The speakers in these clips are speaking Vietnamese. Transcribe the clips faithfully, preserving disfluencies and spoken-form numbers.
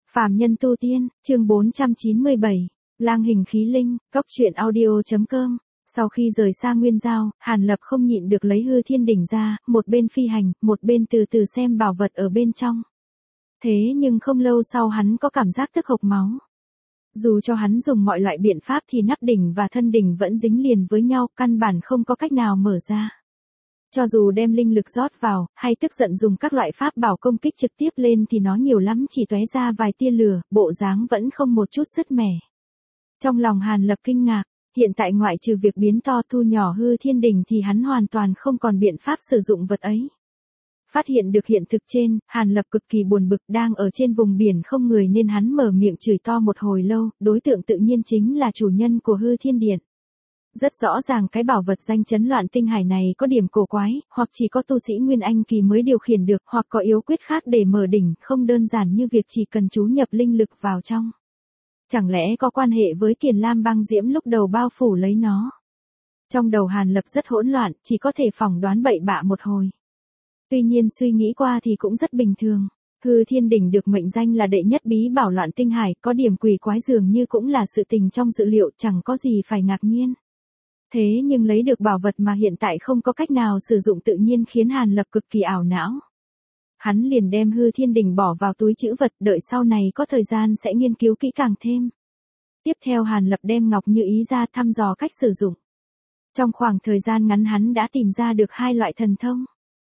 Phàm nhân tu tiên, chương bốn trăm chín mươi bảy, lang hình khí linh, cốc truyện audio.com. Sau khi rời xa Nguyên Giao, Hàn Lập không nhịn được lấy hư thiên đỉnh ra, một bên phi hành, một bên từ từ xem bảo vật ở bên trong. Thế nhưng không lâu sau hắn có cảm giác tức hộc máu. Dù cho hắn dùng mọi loại biện pháp thì nắp đỉnh và thân đỉnh vẫn dính liền với nhau, căn bản không có cách nào mở ra. Cho dù đem linh lực rót vào, hay tức giận dùng các loại pháp bảo công kích trực tiếp lên thì nó nhiều lắm chỉ tóe ra vài tia lửa, bộ dáng vẫn không một chút sứt mẻ. Trong lòng Hàn Lập kinh ngạc, hiện tại ngoại trừ việc biến to thu nhỏ hư thiên đỉnh thì hắn hoàn toàn không còn biện pháp sử dụng vật ấy. Phát hiện được hiện thực trên, Hàn Lập cực kỳ buồn bực, đang ở trên vùng biển không người nên hắn mở miệng chửi to một hồi lâu, đối tượng tự nhiên chính là chủ nhân của hư thiên điện. Rất rõ ràng cái bảo vật danh chấn loạn tinh hải này có điểm cổ quái, hoặc chỉ có tu sĩ Nguyên Anh kỳ mới điều khiển được, hoặc có yếu quyết khác để mở đỉnh, không đơn giản như việc chỉ cần chú nhập linh lực vào trong. Chẳng lẽ có quan hệ với Kiền Lam băng diễm lúc đầu bao phủ lấy nó? Trong đầu Hàn Lập rất hỗn loạn, chỉ có thể phỏng đoán bậy bạ một hồi. Tuy nhiên suy nghĩ qua thì cũng rất bình thường. Hư thiên đỉnh được mệnh danh là đệ nhất bí bảo loạn tinh hải, có điểm quỷ quái dường như cũng là sự tình trong dự liệu, chẳng có gì phải ngạc nhiên. Thế nhưng lấy được bảo vật mà hiện tại không có cách nào sử dụng tự nhiên khiến Hàn Lập cực kỳ ảo não. Hắn liền đem hư thiên đỉnh bỏ vào túi trữ vật, đợi sau này có thời gian sẽ nghiên cứu kỹ càng thêm. Tiếp theo Hàn Lập đem Ngọc Như Ý ra thăm dò cách sử dụng. Trong khoảng thời gian ngắn hắn đã tìm ra được hai loại thần thông.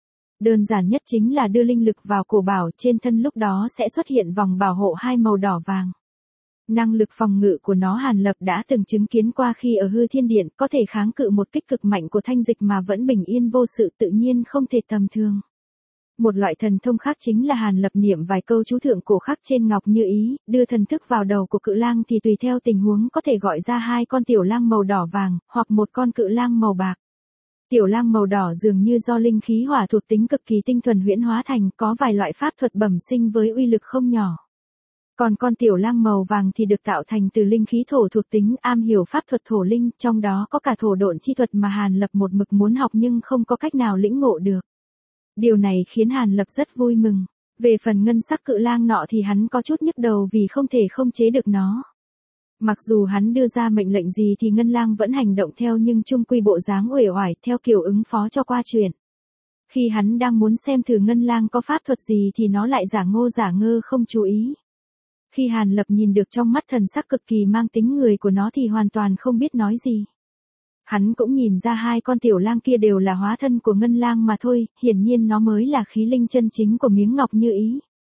Đơn giản nhất chính là đưa linh lực vào cổ bảo, trên thân lúc đó sẽ xuất hiện vòng bảo hộ hai màu đỏ vàng. Năng lực phòng ngự của nó Hàn Lập đã từng chứng kiến qua khi ở hư thiên điện, có thể kháng cự một kích cực mạnh của thanh dịch mà vẫn bình yên vô sự, tự nhiên không thể tầm thường. Một loại thần thông khác chính là Hàn Lập niệm vài câu chú thượng cổ khắc trên Ngọc Như Ý, đưa thần thức vào đầu của cự lang thì tùy theo tình huống có thể gọi ra hai con tiểu lang màu đỏ vàng, hoặc một con cự lang màu bạc. Tiểu lang màu đỏ dường như do linh khí hỏa thuộc tính cực kỳ tinh thuần huyễn hóa thành, có vài loại pháp thuật bẩm sinh với uy lực không nhỏ. Còn con tiểu lang màu vàng thì được tạo thành từ linh khí thổ thuộc tính, am hiểu pháp thuật thổ linh, trong đó có cả thổ độn chi thuật mà Hàn Lập một mực muốn học nhưng không có cách nào lĩnh ngộ được. Điều này khiến Hàn Lập rất vui mừng. Về phần ngân sắc cự lang nọ thì hắn có chút nhức đầu vì không thể không chế được nó. Mặc dù hắn đưa ra mệnh lệnh gì thì ngân lang vẫn hành động theo nhưng chung quy bộ dáng uể oải theo kiểu ứng phó cho qua chuyện. Khi hắn đang muốn xem thử ngân lang có pháp thuật gì thì nó lại giả ngô giả ngơ không chú ý. Khi Hàn Lập nhìn được trong mắt thần sắc cực kỳ mang tính người của nó thì hoàn toàn không biết nói gì. Hắn cũng nhìn ra hai con tiểu lang kia đều là hóa thân của ngân lang mà thôi, hiển nhiên nó mới là khí linh chân chính của miếng Ngọc Như Ý.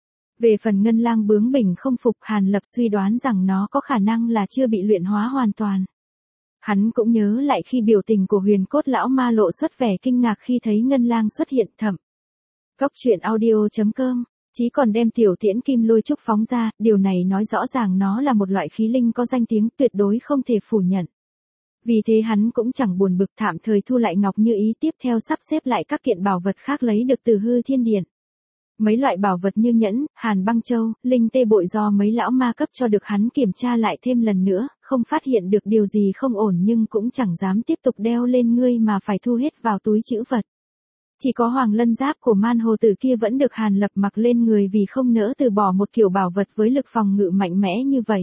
Về phần ngân lang bướng bỉnh không phục, Hàn Lập suy đoán rằng nó có khả năng là chưa bị luyện hóa hoàn toàn. Hắn cũng nhớ lại khi biểu tình của Huyền Cốt lão ma lộ xuất vẻ kinh ngạc khi thấy ngân lang xuất hiện thậm. Cốc truyện audio.com. Chí còn đem tiểu tiễn kim lôi trúc phóng ra, điều này nói rõ ràng nó là một loại khí linh có danh tiếng, tuyệt đối không thể phủ nhận. Vì thế hắn cũng chẳng buồn bực, tạm thời thu lại Ngọc Như Ý, tiếp theo sắp xếp lại các kiện bảo vật khác lấy được từ hư thiên điện. Mấy loại bảo vật như nhẫn, hàn băng châu, linh tê bội do mấy lão ma cấp cho được hắn kiểm tra lại thêm lần nữa, không phát hiện được điều gì không ổn nhưng cũng chẳng dám tiếp tục đeo lên ngươi mà phải thu hết vào túi trữ vật. Chỉ có hoàng lân giáp của man hồ tử kia vẫn được Hàn Lập mặc lên người vì không nỡ từ bỏ một kiểu bảo vật với lực phòng ngự mạnh mẽ như vậy.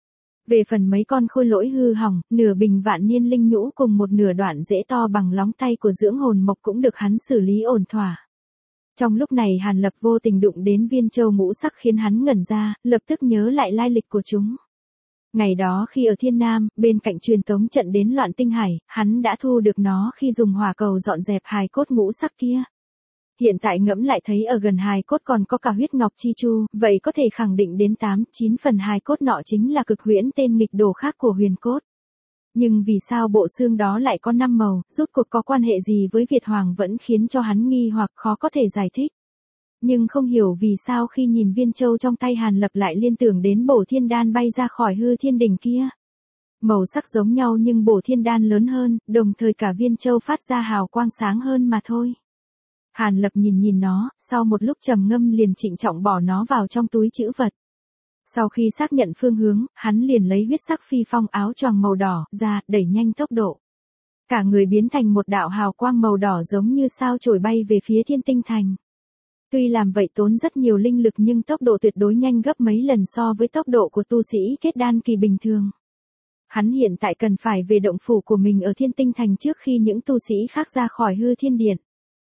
Về phần mấy con khôi lỗi hư hỏng, nửa bình vạn niên linh nhũ cùng một nửa đoạn rễ to bằng lóng tay của dưỡng hồn mộc cũng được hắn xử lý ổn thỏa. Trong lúc này Hàn Lập vô tình đụng đến viên châu ngũ sắc khiến hắn ngẩn ra, lập tức nhớ lại lai lịch của chúng. Ngày đó khi ở Thiên Nam, bên cạnh truyền tống trận đến loạn tinh hải, hắn đã thu được nó khi dùng hỏa cầu dọn dẹp hài cốt ngũ sắc kia. Hiện tại ngẫm lại thấy ở gần hài cốt còn có cả huyết ngọc chi chu, vậy có thể khẳng định đến tám, chín phần hài cốt nọ chính là cực huyễn tên nghịch đồ khác của huyền cốt. Nhưng vì sao bộ xương đó lại có năm màu, rốt cuộc có quan hệ gì với Việt Hoàng vẫn khiến cho hắn nghi hoặc khó có thể giải thích. Nhưng không hiểu vì sao khi nhìn viên châu trong tay Hàn Lập lại liên tưởng đến bổ thiên đan bay ra khỏi hư thiên đỉnh kia. Màu sắc giống nhau nhưng bổ thiên đan lớn hơn, đồng thời cả viên châu phát ra hào quang sáng hơn mà thôi. Hàn Lập nhìn nhìn nó, sau một lúc trầm ngâm liền trịnh trọng bỏ nó vào trong túi trữ vật. Sau khi xác nhận phương hướng, hắn liền lấy huyết sắc phi phong áo choàng màu đỏ ra, đẩy nhanh tốc độ. Cả người biến thành một đạo hào quang màu đỏ giống như sao chổi bay về phía Thiên Tinh Thành. Tuy làm vậy tốn rất nhiều linh lực nhưng tốc độ tuyệt đối nhanh gấp mấy lần so với tốc độ của tu sĩ kết đan kỳ bình thường. Hắn hiện tại cần phải về động phủ của mình ở Thiên Tinh Thành trước khi những tu sĩ khác ra khỏi hư thiên điện.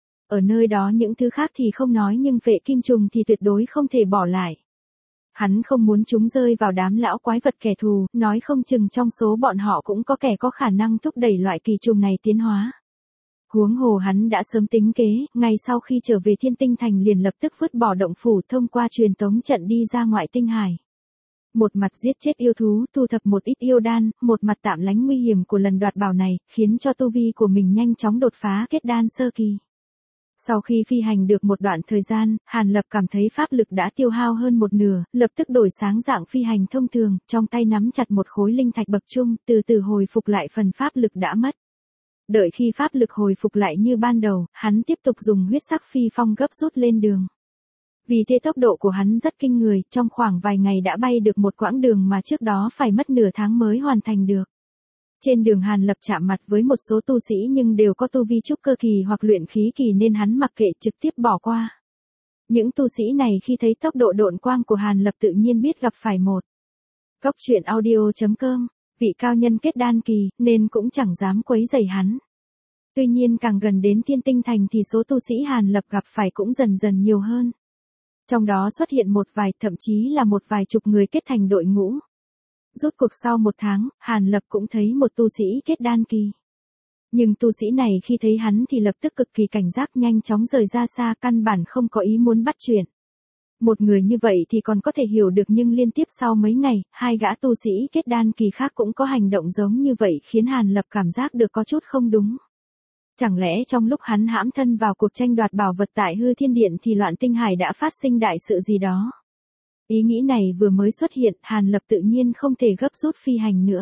Ở nơi đó những thứ khác thì không nói nhưng vệ kim trùng thì tuyệt đối không thể bỏ lại. Hắn không muốn chúng rơi vào đám lão quái vật kẻ thù, nói không chừng trong số bọn họ cũng có kẻ có khả năng thúc đẩy loại kỳ trùng này tiến hóa. Huống hồ hắn đã sớm tính kế, ngay sau khi trở về Thiên Tinh Thành liền lập tức vứt bỏ động phủ thông qua truyền tống trận đi ra ngoại tinh hải. Một mặt giết chết yêu thú, thu thập một ít yêu đan, một mặt tạm lánh nguy hiểm của lần đoạt bảo này, khiến cho tu vi của mình nhanh chóng đột phá kết đan sơ kỳ. Sau khi phi hành được một đoạn thời gian, Hàn Lập cảm thấy pháp lực đã tiêu hao hơn một nửa, lập tức đổi sáng dạng phi hành thông thường, trong tay nắm chặt một khối linh thạch bậc trung, từ từ hồi phục lại phần pháp lực đã mất. Đợi khi pháp lực hồi phục lại như ban đầu, hắn tiếp tục dùng huyết sắc phi phong gấp rút lên đường. Vì thế tốc độ của hắn rất kinh người, trong khoảng vài ngày đã bay được một quãng đường mà trước đó phải mất nửa tháng mới hoàn thành được. Trên đường Hàn Lập chạm mặt với một số tu sĩ nhưng đều có tu vi trúc cơ kỳ hoặc luyện khí kỳ nên hắn mặc kệ trực tiếp bỏ qua. Những tu sĩ này khi thấy tốc độ độn quang của Hàn Lập tự nhiên biết gặp phải một. Góc truyện audio chấm com, vị cao nhân kết đan kỳ nên cũng chẳng dám quấy rầy hắn. Tuy nhiên càng gần đến Thiên Tinh Thành thì số tu sĩ Hàn Lập gặp phải cũng dần dần nhiều hơn. Trong đó xuất hiện một vài, thậm chí là một vài chục người kết thành đội ngũ. Rốt cuộc sau một tháng, Hàn Lập cũng thấy một tu sĩ kết đan kỳ. Nhưng tu sĩ này khi thấy hắn thì lập tức cực kỳ cảnh giác nhanh chóng rời ra xa căn bản không có ý muốn bắt chuyện. Một người như vậy thì còn có thể hiểu được nhưng liên tiếp sau mấy ngày, hai gã tu sĩ kết đan kỳ khác cũng có hành động giống như vậy khiến Hàn Lập cảm giác được có chút không đúng. Chẳng lẽ trong lúc hắn hãm thân vào cuộc tranh đoạt bảo vật tại hư thiên điện thì loạn tinh hải đã phát sinh đại sự gì đó? Ý nghĩ này vừa mới xuất hiện, Hàn Lập tự nhiên không thể gấp rút phi hành nữa.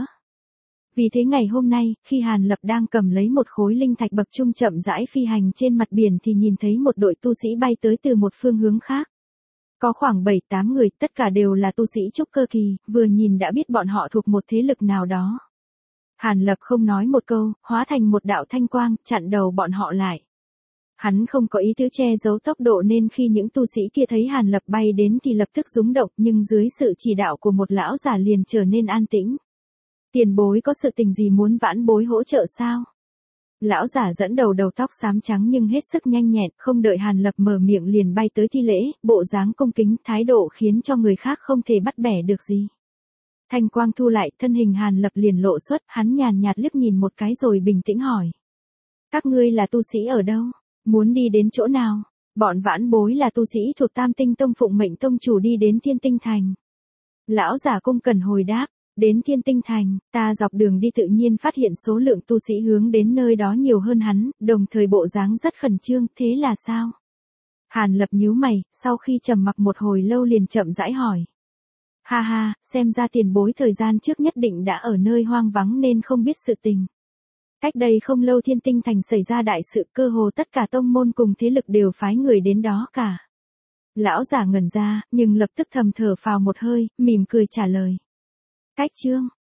Vì thế ngày hôm nay, khi Hàn Lập đang cầm lấy một khối linh thạch bậc trung chậm rãi phi hành trên mặt biển thì nhìn thấy một đội tu sĩ bay tới từ một phương hướng khác. Có khoảng bảy tám người, tất cả đều là tu sĩ trúc cơ kỳ, vừa nhìn đã biết bọn họ thuộc một thế lực nào đó. Hàn Lập không nói một câu, hóa thành một đạo thanh quang, chặn đầu bọn họ lại. Hắn không có ý tứ che giấu tốc độ nên khi những tu sĩ kia thấy Hàn Lập bay đến thì lập tức rúng động nhưng dưới sự chỉ đạo của một lão giả liền trở nên an tĩnh. Tiền bối có sự tình gì muốn vãn bối hỗ trợ sao? Lão giả dẫn đầu đầu tóc xám trắng nhưng hết sức nhanh nhẹn, không đợi Hàn Lập mở miệng liền bay tới thi lễ, bộ dáng cung kính, thái độ khiến cho người khác không thể bắt bẻ được gì. Thanh quang thu lại, thân hình Hàn Lập liền lộ xuất, hắn nhàn nhạt liếc nhìn một cái rồi bình tĩnh hỏi. Các ngươi là tu sĩ ở đâu? Muốn đi đến chỗ nào? Bọn vãn bối là tu sĩ thuộc Tam Tinh Tông phụng mệnh tông chủ đi đến Thiên Tinh Thành. Lão giả cung cần hồi đáp, đến Thiên Tinh Thành, ta dọc đường đi tự nhiên phát hiện số lượng tu sĩ hướng đến nơi đó nhiều hơn hắn, đồng thời bộ dáng rất khẩn trương, thế là sao? Hàn Lập nhíu mày, sau khi trầm mặc một hồi lâu liền chậm rãi hỏi. Ha ha, xem ra tiền bối thời gian trước nhất định đã ở nơi hoang vắng nên không biết sự tình. Cách đây không lâu Thiên Tinh Thành xảy ra đại sự, cơ hồ tất cả tông môn cùng thế lực đều phái người đến đó cả. Lão giả ngẩn ra, nhưng lập tức thầm thở phào một hơi, mỉm cười trả lời. Cách chương,